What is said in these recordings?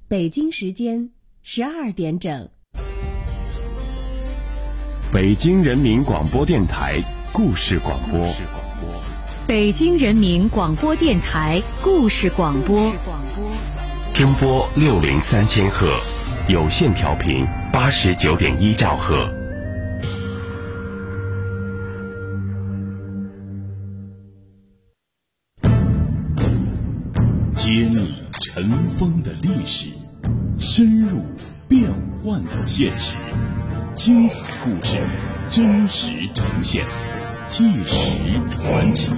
北京时间12点整。 北京人民广播电台故事广播。 北京人民广播电台故事广播。 中波603000赫，有线调频89.1兆赫。 揭秘尘封的历史，深入变幻的现实，精彩故事真实呈现，纪实传奇。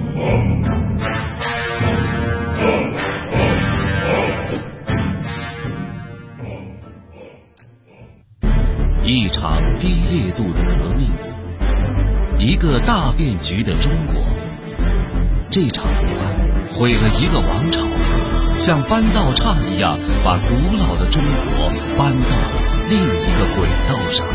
一场低烈度的革命，一个大变局的中国。这场不安毁了一个王朝，像搬道岔一样把古老的中国搬到了另一个轨道上。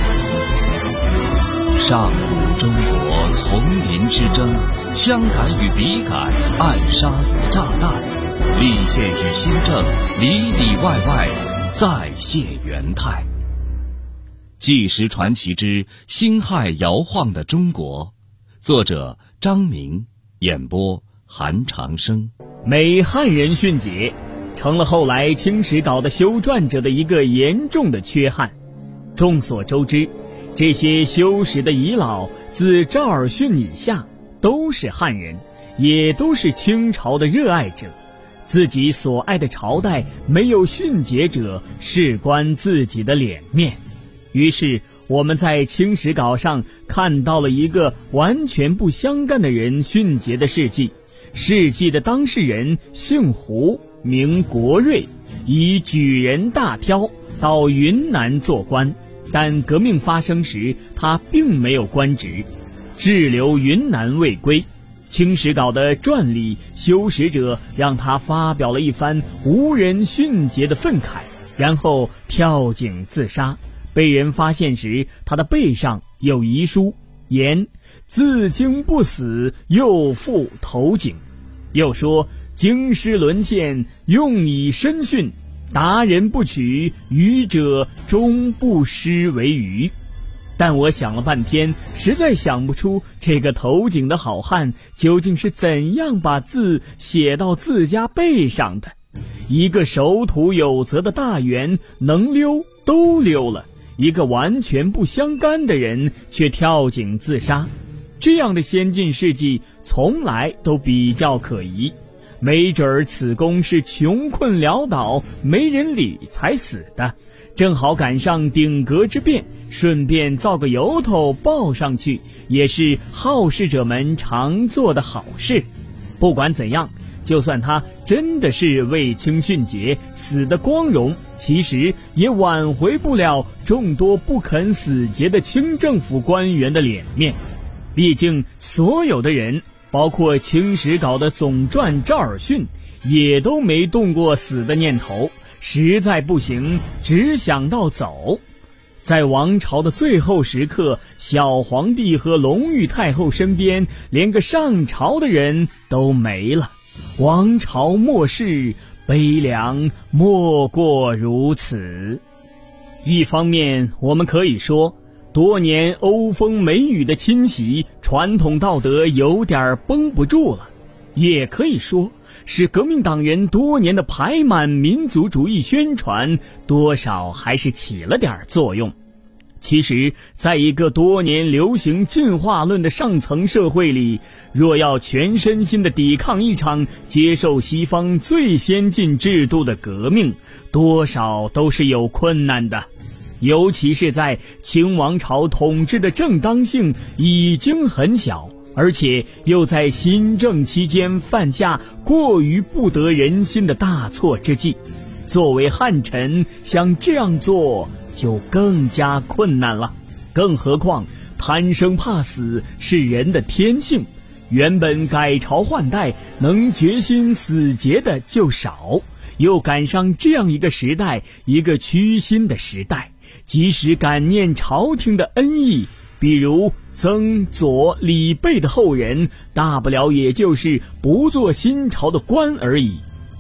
上古中国丛林之争，枪杆与笔杆，暗杀与炸弹，立宪与新政，里里外外再现元态。纪实传奇之辛亥摇晃的中国，作者张明，演播韩长生。 美汉人殉节成了后来清史稿的修撰者的一个严重的缺憾。众所周知，这些修史的遗老自赵尔巽以下都是汉人，也都是清朝的热爱者。自己所爱的朝代没有殉节者，事关自己的脸面。于是我们在清史稿上看到了一个完全不相干的人殉节的事迹。事迹的当事人姓胡，名国瑞，以举人大漂到云南做官，但革命发生时他并没有官职，滞留云南未归。清史稿的传里，修史者让他发表了一番无人殉节的愤慨，然后跳井自杀。被人发现时，他的背上有遗书，言自经不死，又复投井。又说京师沦陷，用以身殉，达人不取，愚者终不失为愚。但我想了半天，实在想不出这个投井的好汉究竟是怎样把字写到自家背上的。一个守土有责的大员能溜都溜了，一个完全不相干的人却跳井自杀，这样的先进事迹从来都比较可疑。没准儿此公是穷困潦倒没人理才死的，正好赶上顶革之变，顺便造个由头报上去，也是好事者们常做的好事。不管怎样，就算他真的是为清殉节死的光荣，其实也挽回不了众多不肯死节的清政府官员的脸面。毕竟所有的人，包括清史稿的总传赵尔巽，也都没动过死的念头，实在不行只想到走。在王朝的最后时刻，小皇帝和隆裕太后身边连个上朝的人都没了。王朝末世，悲凉莫过如此。一方面我们可以说，多年欧风美雨的侵袭，传统道德有点绷不住了；也可以说是革命党人多年的排满民族主义宣传，多少还是起了点作用。其实在一个多年流行进化论的上层社会里，若要全身心地抵抗一场接受西方最先进制度的革命，多少都是有困难的。尤其是在清王朝统治的正当性已经很小，而且又在新政期间犯下过于不得人心的大错之际，作为汉臣想这样做就更加困难了。更何况贪生怕死是人的天性，原本改朝换代能决心死节的就少，又赶上这样一个时代，一个屈心的时代，即使感念朝廷的恩义，比如曾左李贝的后人，大不了也就是不做新朝的官而已。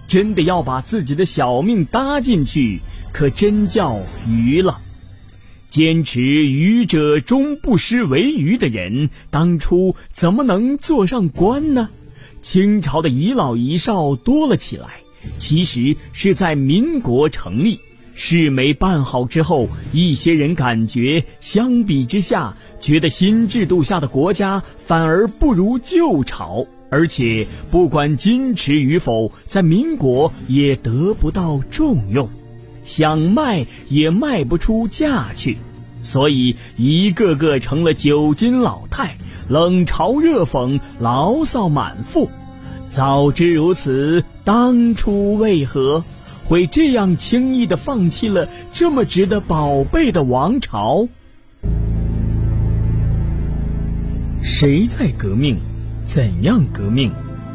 真的要把自己的小命搭进去，可真叫愚了。坚持愚者终不失为愚的人，当初怎么能做上官呢？清朝的遗老遗少多了起来，其实是在民国成立，事没办好之后，一些人感觉相比之下，觉得新制度下的国家反而不如旧朝，而且不管矜持与否，在民国也得不到重用，想卖也卖不出价去，所以一个个成了酒精老太，冷嘲热讽，牢骚满腹。早知如此，当初为何会这样轻易地放弃了这么值得宝贝的王朝？谁在革命？怎样革命？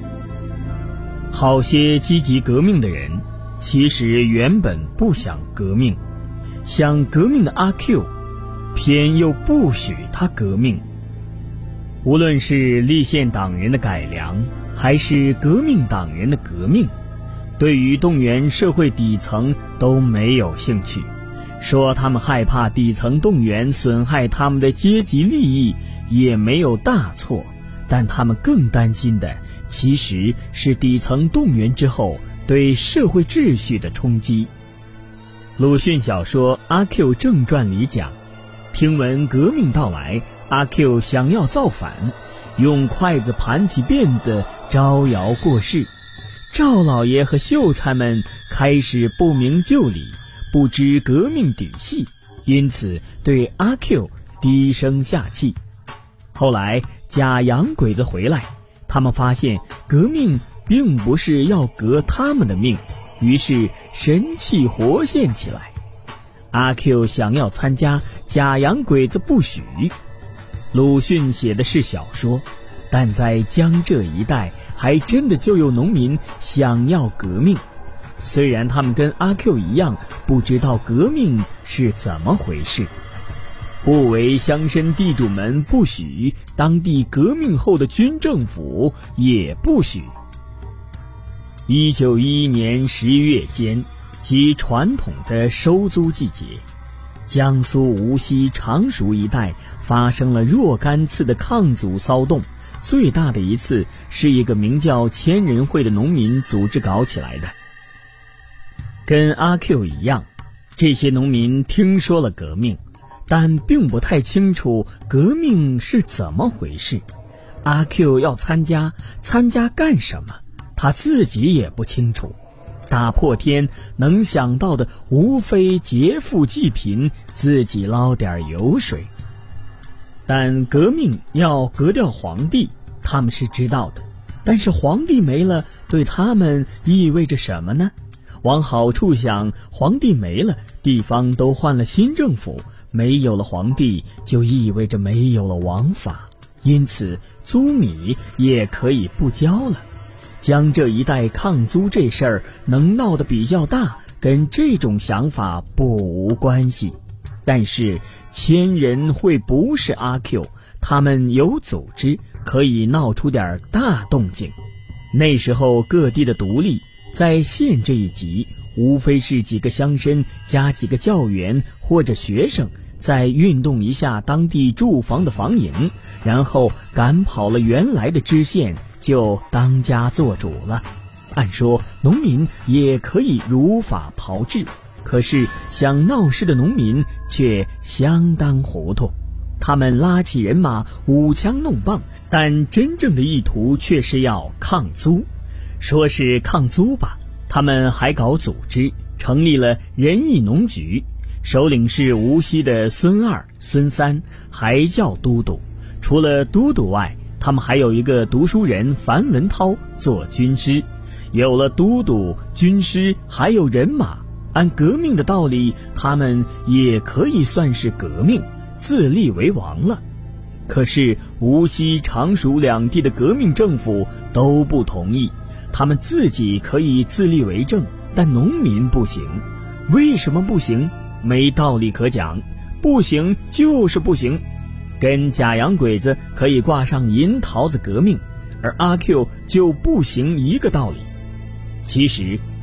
好些积极革命的人，其实原本不想革命，想革命的阿 Q， 偏又不许他革命。无论是立宪党人的改良，还是革命党人的革命，对于动员社会底层都没有兴趣，说他们害怕底层动员损害他们的阶级利益也没有大错，但他们更担心的其实是底层动员之后对社会秩序的冲击。鲁迅小说《阿 Q 正传》里讲，听闻革命到来，阿 Q 想要造反，用筷子盘起辫子招摇过市。赵老爷和秀才们开始不明就里，不知革命底细，因此对阿 Q 低声下气。后来假洋鬼子回来，他们发现革命并不是要革他们的命，于是神气活现起来。阿 Q 想要参加，假洋鬼子不许。鲁迅写的是小说，但在江浙一带还真的就有农民想要革命，虽然他们跟阿 Q 一样不知道革命是怎么回事。不为乡绅地主们不许，当地革命后的军政府也不许。1911年11月间，即传统的收租季节，江苏无锡常熟一带发生了若干次的抗租骚动，最大的一次是一个名叫千人会的农民组织搞起来的。跟阿 Q 一样，这些农民听说了革命，但并不太清楚革命是怎么回事。阿 Q 要参加干什么？他自己也不清楚。打破天能想到的无非劫富济贫，自己捞点油水。但革命要革掉皇帝，他们是知道的，但是皇帝没了，对他们意味着什么呢？往好处想，皇帝没了，地方都换了新政府，没有了皇帝就意味着没有了王法，因此租米也可以不交了。江浙一带抗租这事儿能闹得比较大，跟这种想法不无关系。但是千人会不是阿 Q， 他们有组织，可以闹出点大动静。那时候各地的独立，在县这一级，无非是几个乡绅加几个教员或者学生，再运动一下当地住房的房营，然后赶跑了原来的知县，就当家做主了。按说农民也可以如法炮制，可是想闹事的农民却相当糊涂。他们拉起人马，舞枪弄棒，但真正的意图却是要抗租。说是抗租吧，他们还搞组织，成立了仁义农局，首领是无锡的孙二、孙三，还叫都督。除了都督外，他们还有一个读书人樊文涛做军师。有了都督、军师，还有人马，按革命的道理，他们也可以算是革命，自立为王了。可是无锡、常熟两地的革命政府都不同意，他们自己可以自立为政，但农民不行。为什么不行？没道理可讲，不行就是不行。跟假洋鬼子可以挂上银桃子革命，而阿 Q 就不行一个道理。其实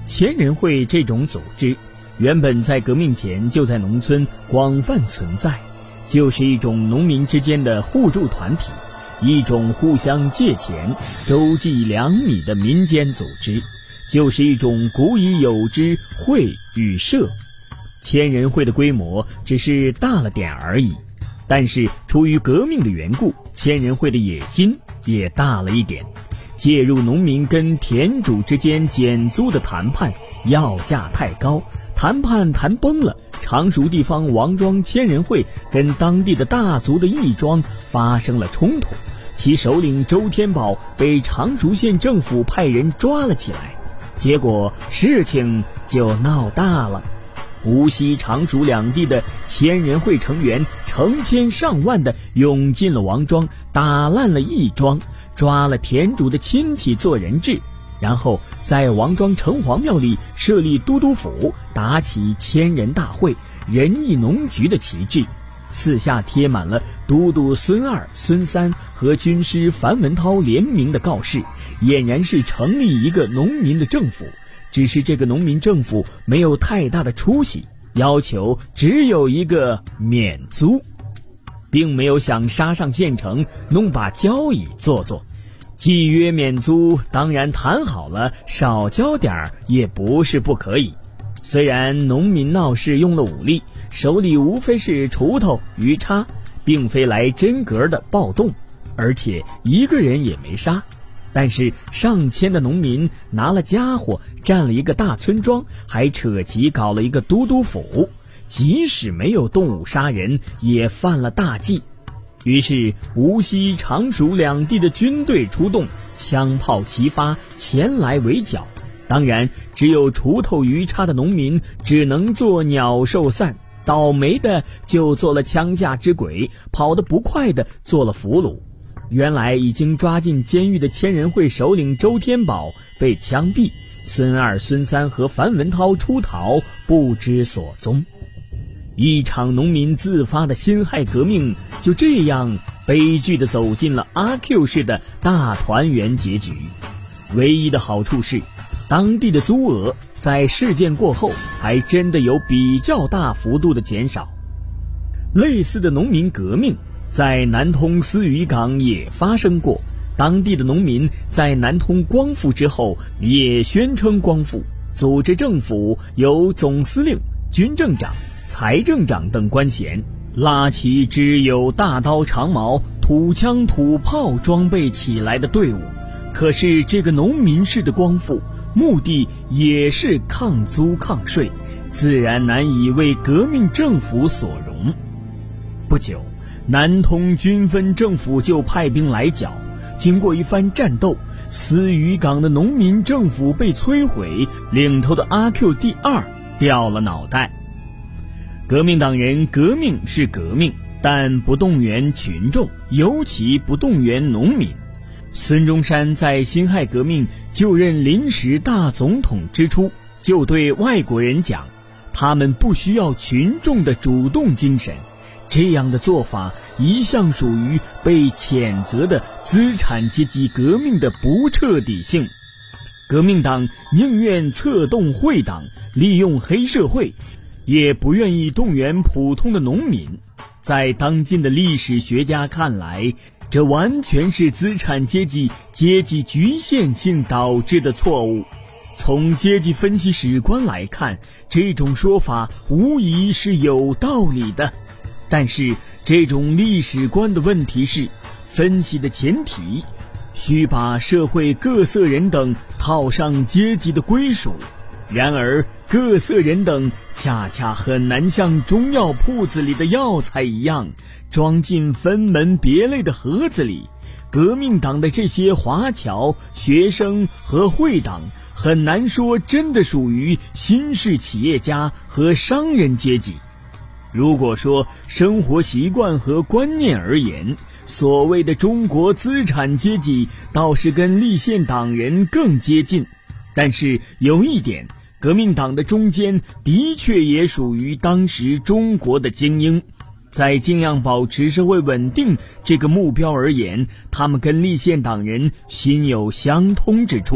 千人会这种组织原本在革命前就在农村广泛存在，就是一种农民之间的互助团体，一种互相借钱周济粮米的民间组织，就是一种古已有之会与社。千人会的规模只是大了点而已，但是出于革命的缘故，千人会的野心也大了一点，介入农民跟田主之间减租的谈判，要价太高，谈判谈崩了，常熟地方王庄千人会跟当地的大族的义庄发生了冲突，其首领周天宝被常熟县政府派人抓了起来，结果事情就闹大了。无锡、常熟两地的千人会成员成千上万的涌进了王庄，打烂了义庄，抓了田主的亲戚做人质，然后在王庄城隍庙里设立都督府，打起千人大会、仁义农局的旗帜，四下贴满了都督孙二、孙三和军师樊文涛联名的告示，俨然是成立一个农民的政府。只是这个农民政府没有太大的出息，要求只有一个免租，并没有想杀上县城弄把交椅做做。既约免租，当然谈好了少交点儿也不是不可以。虽然农民闹事用了武力，手里无非是锄头、鱼叉，并非来真格的暴动，而且一个人也没杀，但是上千的农民拿了家伙占了一个大村庄，还扯旗搞了一个都督府，即使没有动武杀人，也犯了大忌。于是无锡、常熟两地的军队出动，枪炮齐发，前来围剿。当然只有锄头鱼叉的农民只能做鸟兽散，倒霉的就做了枪下之鬼，跑得不快的做了俘虏。原来已经抓进监狱的千人会首领周天宝被枪毙，孙二、孙三和樊文涛出逃，不知所踪。一场农民自发的辛亥革命就这样悲剧地走进了阿 Q 式的大团圆结局。唯一的好处是，当地的租额在事件过后还真的有比较大幅度的减少。类似的农民革命在南通思渔港也发生过，当地的农民在南通光复之后也宣称光复，组织政府由总司令、军政长、财政长等官衔，拉起只有大刀长矛、土枪土炮装备起来的队伍。可是这个农民式的光复目的也是抗租抗税，自然难以为革命政府所容。不久，南通军分政府就派兵来剿，经过一番战斗，思渔港的农民政府被摧毁，领头的阿 Q 第二掉了脑袋。革命党人革命是革命，但不动员群众，尤其不动员农民。孙中山在辛亥革命就任临时大总统之初，就对外国人讲，他们不需要群众的主动精神，这样的做法一向属于被谴责的资产阶级革命的不彻底性。革命党宁愿策动会党，利用黑社会，也不愿意动员普通的农民。在当今的历史学家看来，这完全是资产阶级局限性导致的错误。从阶级分析史观来看，这种说法无疑是有道理的。但是这种历史观的问题是，分析的前提需把社会各色人等套上阶级的归属，然而各色人等恰恰很难像中药铺子里的药材一样装进分门别类的盒子里。革命党的这些华侨、学生和会党很难说真的属于新式企业家和商人阶级。如果说生活习惯和观念而言，所谓的中国资产阶级倒是跟立宪党人更接近，但是有一点，革命党的中间的确也属于当时中国的精英。在尽量保持社会稳定这个目标而言，他们跟立宪党人心有相通之处。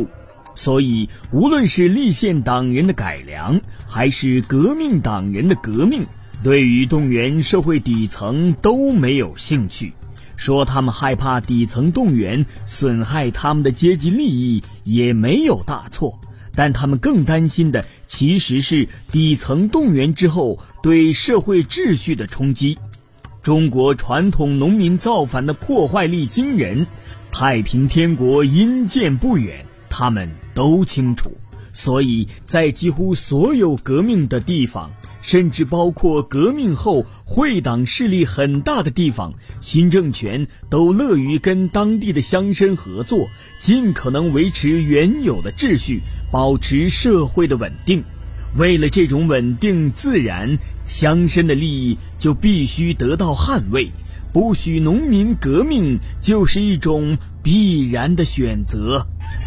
所以无论是立宪党人的改良，还是革命党人的革命，对于动员社会底层都没有兴趣。说他们害怕底层动员损害他们的阶级利益也没有大错，但他们更担心的其实是底层动员之后对社会秩序的冲击。中国传统农民造反的破坏力惊人，太平天国阴间不远，他们都清楚。所以在几乎所有革命的地方，甚至包括革命后会党势力很大的地方，新政权都乐于跟当地的乡绅合作，尽可能维持原有的秩序，保持社会的稳定。为了这种稳定，自然乡绅的利益就必须得到捍卫，不许农民革命就是一种必然的选择。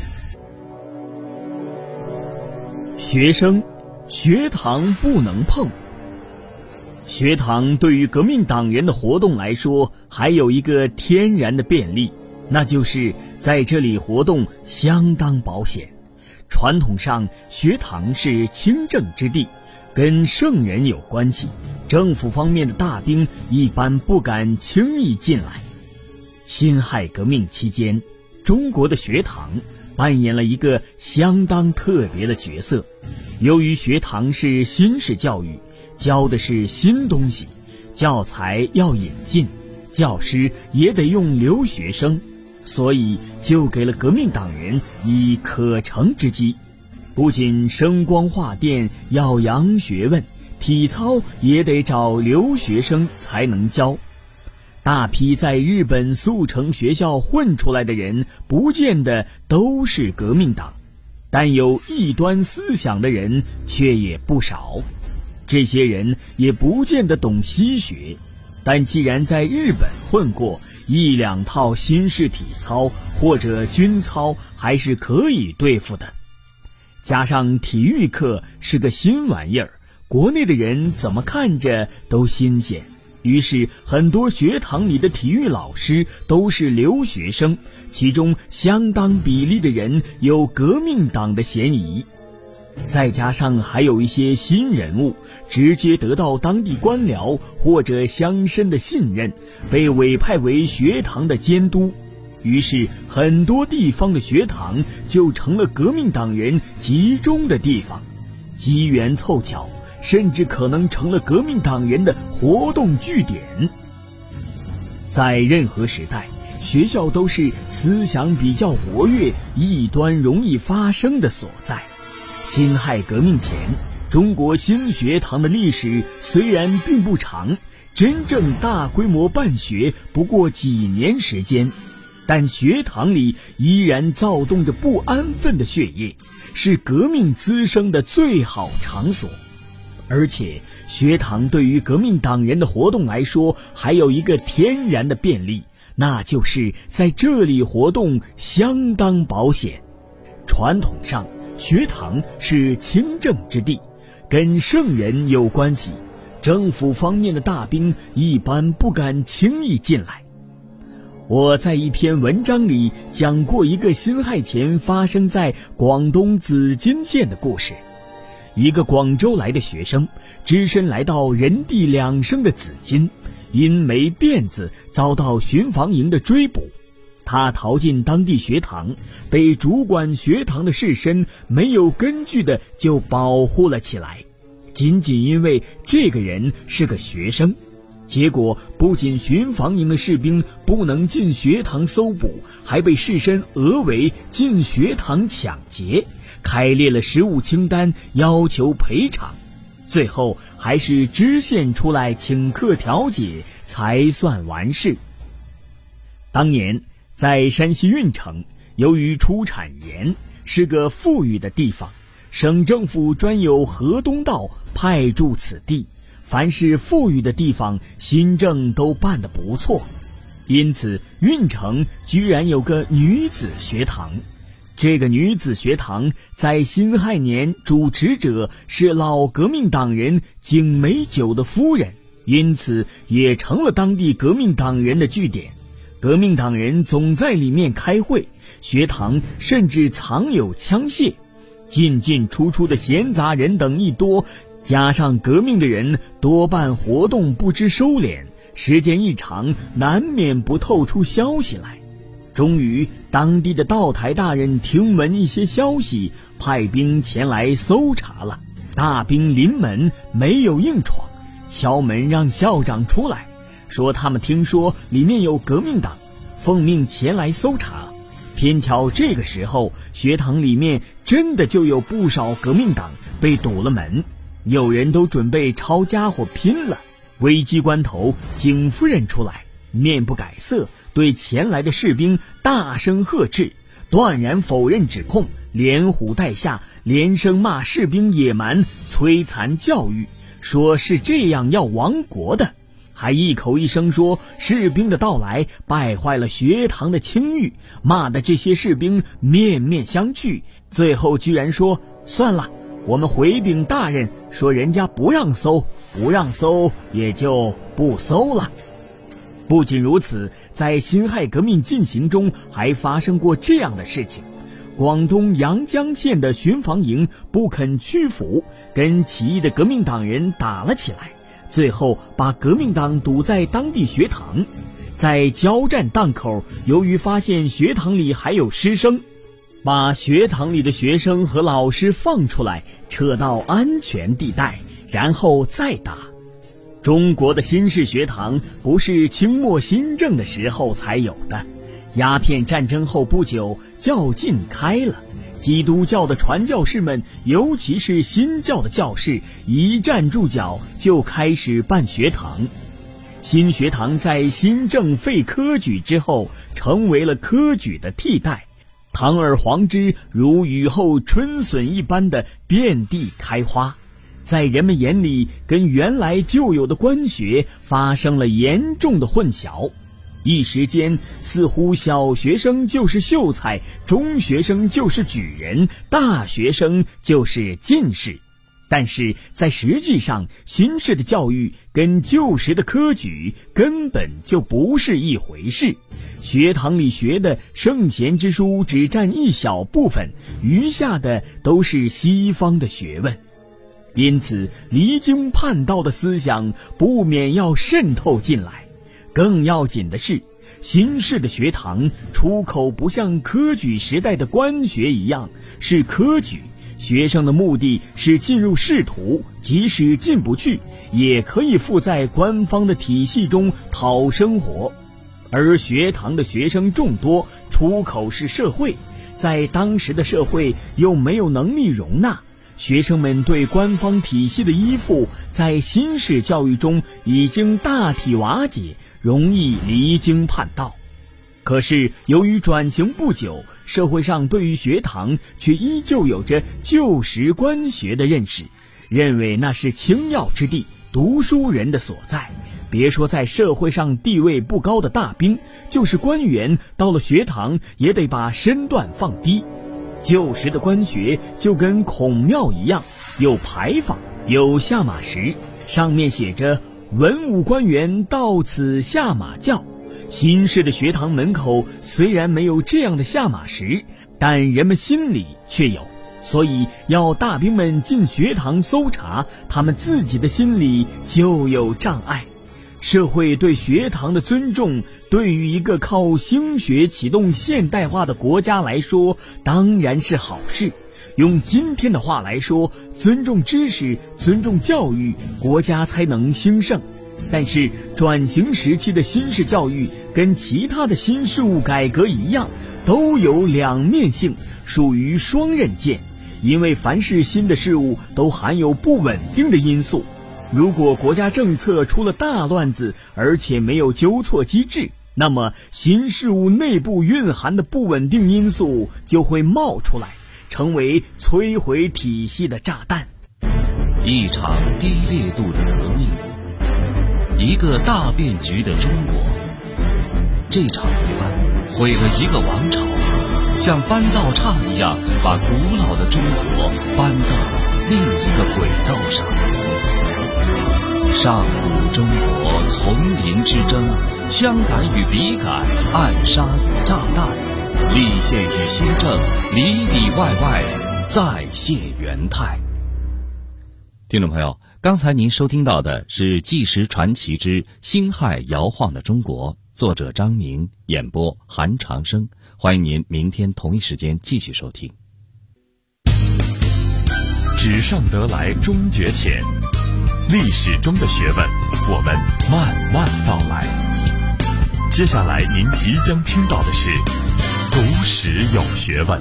学生，学堂不能碰。学堂对于革命党人的活动来说，还有一个天然的便利，那就是在这里活动相当保险。传统上，学堂是清正之地，跟圣人有关系，政府方面的大兵一般不敢轻易进来。辛亥革命期间，中国的学堂扮演了一个相当特别的角色。由于学堂是新式教育，教的是新东西，教材要引进，教师也得用留学生，所以就给了革命党人以可乘之机。不仅声光化电要扬学问，体操也得找留学生才能教。大批在日本速成学校混出来的人，不见得都是革命党，但有异端思想的人却也不少。这些人也不见得懂西学，但既然在日本混过，一两套新式体操或者军操还是可以对付的。加上体育课是个新玩意儿，国内的人怎么看着都新鲜，于是很多学堂里的体育老师都是留学生，其中相当比例的人有革命党的嫌疑。再加上还有一些新人物直接得到当地官僚或者乡绅的信任，被委派为学堂的监督，于是很多地方的学堂就成了革命党人集中的地方，机缘凑巧，甚至可能成了革命党人的活动据点。在任何时代，学校都是思想比较活跃、异端容易发生的所在。辛亥革命前，中国新学堂的历史虽然并不长，真正大规模办学不过几年时间，但学堂里依然躁动着不安分的血液，是革命滋生的最好场所。而且学堂对于革命党人的活动来说，还有一个天然的便利，那就是在这里活动相当保险。传统上，学堂是清正之地，跟圣人有关系，政府方面的大兵一般不敢轻易进来。我在一篇文章里讲过一个辛亥前发生在广东紫金县的故事。一个广州来的学生只身来到人地两生的紫金，因没辫子遭到巡防营的追捕。他逃进当地学堂，被主管学堂的士绅没有根据的就保护了起来，仅仅因为这个人是个学生。结果不仅巡防营的士兵不能进学堂搜捕，还被士绅讹为进学堂抢劫，开列了实务清单，要求赔偿。最后还是知县出来请客调解，才算完事。当年在山西运城，由于出产盐，是个富裕的地方，省政府专有河东道派驻此地，凡是富裕的地方，新政都办得不错。因此运城居然有个女子学堂。这个女子学堂在辛亥年主持者是老革命党人景美九的夫人，因此也成了当地革命党人的据点。 革命党人总在里面开会，学堂甚至藏有枪械，进进出出的闲杂人等一多，加上革命的人多半活动不知收敛，时间一长，难免不透出消息来。终于当地的道台大人听闻一些消息，派兵前来搜查了。大兵临门，没有硬闯，敲门让校长出来，说他们听说里面有革命党，奉命前来搜查。偏巧这个时候，学堂里面真的就有不少革命党被堵了门，有人都准备抄家伙拼了。危机关头，景夫人出来，面不改色，对前来的士兵大声呵斥，断然否认指控，连唬带吓，连声骂士兵野蛮摧残教育，说是这样要亡国的，还一口一声说士兵的到来败坏了学堂的清誉，骂的这些士兵面面相觑，最后居然说算了，我们回禀大人，说人家不让搜，不让搜也就不搜了。不仅如此，在辛亥革命进行中还发生过这样的事情。广东阳江县的巡防营不肯屈服，跟起义的革命党人打了起来，最后把革命党堵在当地学堂。在交战档口，由于发现学堂里还有师生，把学堂里的学生和老师放出来，撤到安全地带，然后再打。中国的新式学堂不是清末新政的时候才有的，鸦片战争后不久，教禁开了，基督教的传教士们，尤其是新教的教士，一站住脚就开始办学堂。新学堂在新政废科举之后，成为了科举的替代，堂而皇之如雨后春笋一般的遍地开花。在人们眼里，跟原来就有的官学发生了严重的混淆，一时间似乎小学生就是秀才，中学生就是举人，大学生就是进士。但是在实际上，新式的教育跟旧时的科举根本就不是一回事。学堂里学的圣贤之书只占一小部分，余下的都是西方的学问。因此离经叛道的思想不免要渗透进来。更要紧的是，新式的学堂出口不像科举时代的官学一样是科举，学生的目的是进入仕途，即使进不去，也可以附在官方的体系中讨生活。而学堂的学生众多，出口是社会，在当时的社会又没有能力容纳，学生们对官方体系的依附，在新式教育中已经大体瓦解，容易离经叛道。可是由于转型不久，社会上对于学堂却依旧有着旧时官学的认识，认为那是清要之地，读书人的所在。别说在社会上地位不高的大兵，就是官员到了学堂也得把身段放低。旧时的官学就跟孔庙一样，有牌坊，有下马石，上面写着文武官员到此下马教。新式的学堂门口虽然没有这样的下马石，但人们心里却有，所以要大兵们进学堂搜查，他们自己的心里就有障碍。社会对学堂的尊重，对于一个靠兴学启动现代化的国家来说，当然是好事。用今天的话来说，尊重知识，尊重教育，国家才能兴盛。但是转型时期的新式教育跟其他的新事物改革一样，都有两面性，属于双刃剑。因为凡是新的事物都含有不稳定的因素，如果国家政策出了大乱子，而且没有纠错机制，那么新事物内部蕴含的不稳定因素就会冒出来，成为摧毁体系的炸弹。 一场低烈度的革命，一个大变局的中国。这场意外毁了一个王朝，像搬道岔一样把古老的中国搬到了另一个轨道上。上古中国丛林之争枪杆与笔杆，暗杀与炸弹，立宪与新政，里里外外再现元态。听众朋友，刚才您收听到的是《纪实传奇之辛亥摇晃的中国》，作者张明，演播韩长生。欢迎您明天同一时间继续收听。 纸上得来终觉浅，历史中的学问，我们慢慢道来。接下来您即将听到的是古史有学问。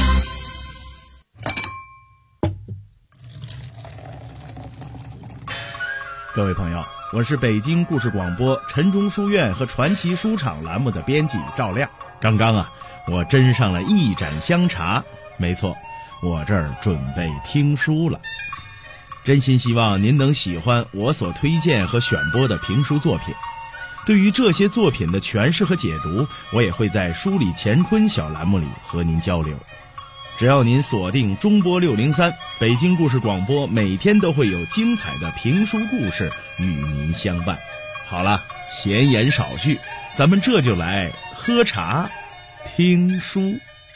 各位朋友，我是北京故事广播陈中书院和传奇书场栏目的编辑赵亮。刚刚我斟上了一盏香茶，没错，我这儿准备听书了。真心希望您能喜欢我所推荐和选播的评书作品。对于这些作品的诠释和解读，我也会在书里乾坤小栏目里和您交流。只要您锁定中波603，北京故事广播每天都会有精彩的评书故事与您相伴。好了，闲言少叙，咱们这就来喝茶听书。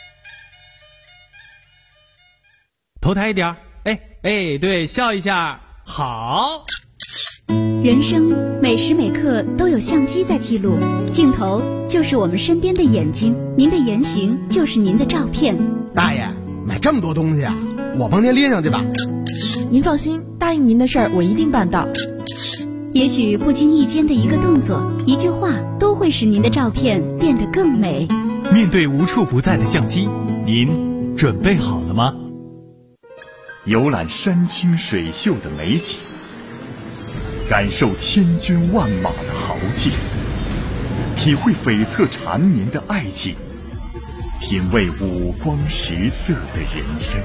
头抬一点，对，笑一下，好。 人生每时每刻都有相机在记录，镜头就是我们身边的眼睛，您的言行就是您的照片。 大爷，买这么多东西我帮您拎上去吧。 您放心，答应您的事儿我一定办到。 也许不经意间的一个动作、一句话，都会使您的照片变得更美。 面对无处不在的相机，您准备好了吗？ 游览山清水秀的美景，感受千军万马的豪气，体会悱恻缠绵的爱情，品味五光十色的人生。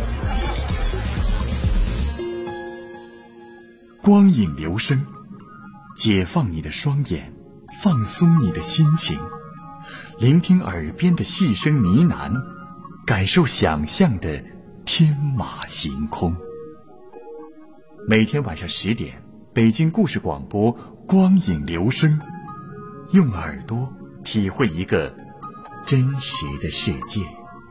光影留声，解放你的双眼，放松你的心情，聆听耳边的细声呢喃，感受想象的天马行空。每天晚上10点，北京故事广播光影留声，用耳朵体会一个真实的世界。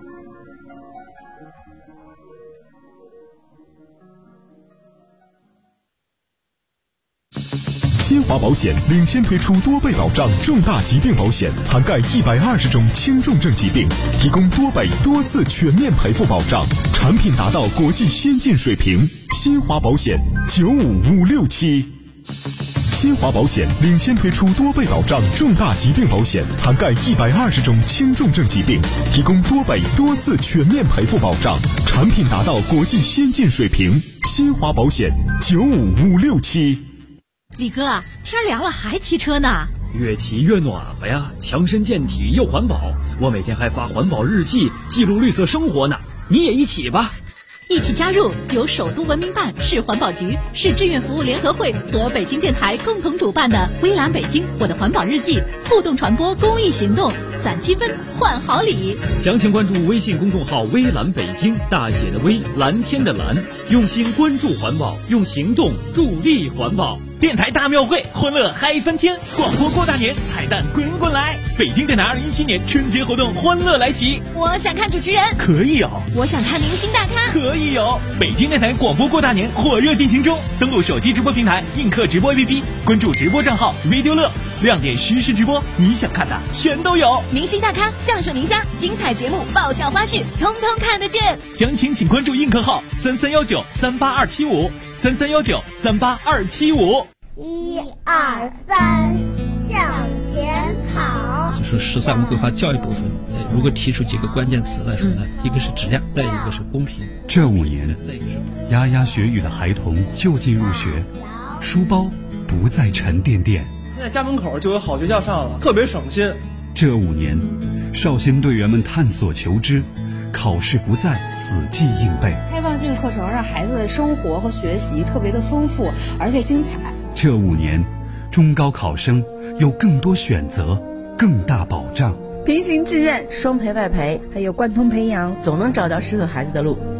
新华保险领先推出多倍保障重大疾病保险，涵盖120种轻重症疾病，提供多倍多次全面赔付保障，产品达到国际先进水平。新华保险95567。新华保险领先推出多倍保障重大疾病保险，涵盖120种轻重症疾病，提供多倍多次全面赔付保障，产品达到国际先进水平。新华保险95567。 李哥，天凉了还骑车呢？ 越骑越暖和呀，强身健体又环保。我每天还发环保日记，记录绿色生活呢。你也一起吧。 一起加入由首都文明办、市环保局、市志愿服务联合会和北京电台共同主办的微蓝北京我的环保日记互动传播公益行动，攒积分换好礼。 详情关注微信公众号微蓝北京，大写的微，蓝天的蓝，用心关注环保，用行动助力环保。 电台大庙会，欢乐嗨翻天！广播过大年，彩蛋滚滚来！北京电台2017年春节活动欢乐来袭。 我想看主持人， 可以有。 我想看明星大咖， 可以有。北京电台广播过大年火热进行中，登录手机直播平台映客直播 APP， 关注直播账号 Radio 乐，亮点实时直播，你想看的全都有。 明星大咖、相声名家、精彩节目、爆笑花絮，通通看得见。 详情请关注映客号3319-38275。3319-38275。 1、2、3，向前跑。 就说13个规划教育部分，如果提出几个关键词来说呢，一个是质量，再一个是公平。 这5年，牙牙学语的孩童就近入学，书包不再沉甸甸。 现在家门口就有好学校上了，特别省心。 这5年，少先队员们探索求知，考试不再死记硬背。 开放性课程让孩子的生活和学习特别的丰富，而且精彩。 这5年，中高考生有更多选择，更大保障。 平行志愿、双培外培，还有贯通培养，总能找到适合孩子的路。